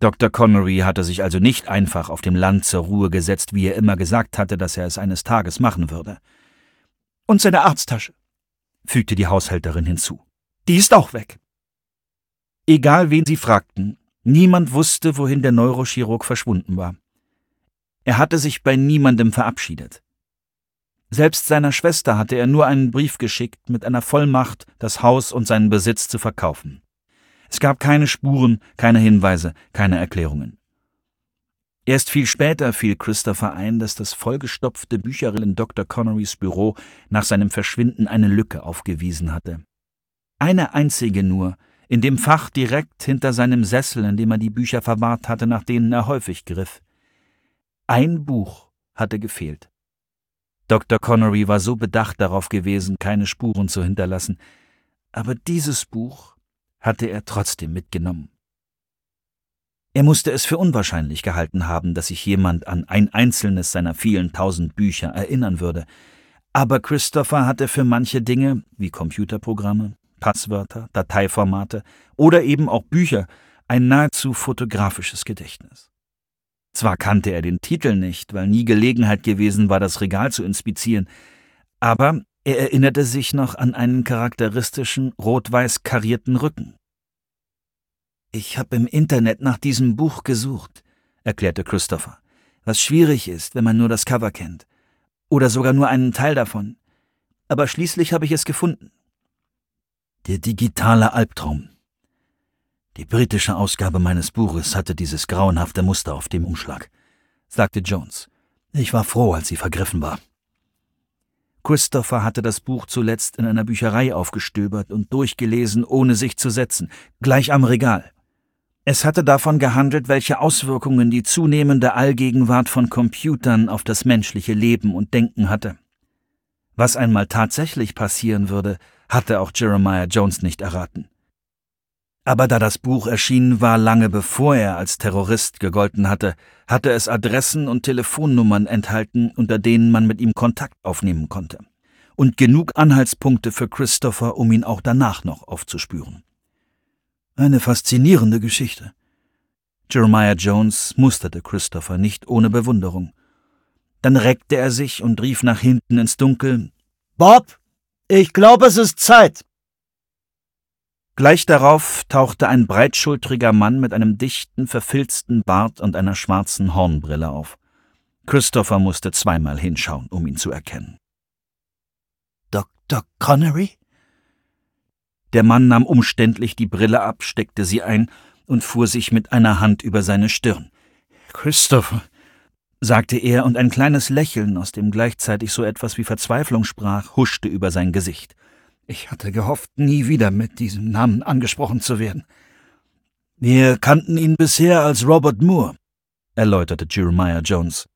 Dr. Connery hatte sich also nicht einfach auf dem Land zur Ruhe gesetzt, wie er immer gesagt hatte, dass er es eines Tages machen würde. »Und seine Arzttasche«, fügte die Haushälterin hinzu. »Die ist auch weg.« Egal wen sie fragten, niemand wusste, wohin der Neurochirurg verschwunden war. Er hatte sich bei niemandem verabschiedet. Selbst seiner Schwester hatte er nur einen Brief geschickt mit einer Vollmacht, das Haus und seinen Besitz zu verkaufen. Es gab keine Spuren, keine Hinweise, keine Erklärungen. Erst viel später fiel Christopher ein, dass das vollgestopfte Bücherregal in Dr. Connerys Büro nach seinem Verschwinden eine Lücke aufgewiesen hatte. Eine einzige nur, in dem Fach direkt hinter seinem Sessel, in dem er die Bücher verwahrt hatte, nach denen er häufig griff. Ein Buch hatte gefehlt. Dr. Connery war so bedacht darauf gewesen, keine Spuren zu hinterlassen, aber dieses Buch hatte er trotzdem mitgenommen. Er musste es für unwahrscheinlich gehalten haben, dass sich jemand an ein einzelnes seiner vielen tausend Bücher erinnern würde, aber Christopher hatte für manche Dinge, wie Computerprogramme, Passwörter, Dateiformate oder eben auch Bücher, ein nahezu fotografisches Gedächtnis. Zwar kannte er den Titel nicht, weil nie Gelegenheit gewesen war, das Regal zu inspizieren, aber er erinnerte sich noch an einen charakteristischen, rot-weiß karierten Rücken. »Ich habe im Internet nach diesem Buch gesucht«, erklärte Christopher, »was schwierig ist, wenn man nur das Cover kennt. Oder sogar nur einen Teil davon. Aber schließlich habe ich es gefunden.« »Der digitale Albtraum. Die britische Ausgabe meines Buches hatte dieses grauenhafte Muster auf dem Umschlag«, sagte Jones. »Ich war froh, als sie vergriffen war.« Christopher hatte das Buch zuletzt in einer Bücherei aufgestöbert und durchgelesen, ohne sich zu setzen, gleich am Regal. Es hatte davon gehandelt, welche Auswirkungen die zunehmende Allgegenwart von Computern auf das menschliche Leben und Denken hatte. Was einmal tatsächlich passieren würde, hatte auch Jeremiah Jones nicht erraten. Aber da das Buch erschienen war, lange bevor er als Terrorist gegolten hatte, hatte es Adressen und Telefonnummern enthalten, unter denen man mit ihm Kontakt aufnehmen konnte. Und genug Anhaltspunkte für Christopher, um ihn auch danach noch aufzuspüren. Eine faszinierende Geschichte. Jeremiah Jones musterte Christopher nicht ohne Bewunderung. Dann reckte er sich und rief nach hinten ins Dunkel: »Bob, ich glaube, es ist Zeit!« Gleich darauf tauchte ein breitschultriger Mann mit einem dichten, verfilzten Bart und einer schwarzen Hornbrille auf. Christopher musste zweimal hinschauen, um ihn zu erkennen. »Dr. Connery?« Der Mann nahm umständlich die Brille ab, steckte sie ein und fuhr sich mit einer Hand über seine Stirn. »Christopher«, sagte er, und ein kleines Lächeln, aus dem gleichzeitig so etwas wie Verzweiflung sprach, huschte über sein Gesicht. »Ich hatte gehofft, nie wieder mit diesem Namen angesprochen zu werden.« »Wir kannten ihn bisher als Robert Moore«, erläuterte Jeremiah Jones.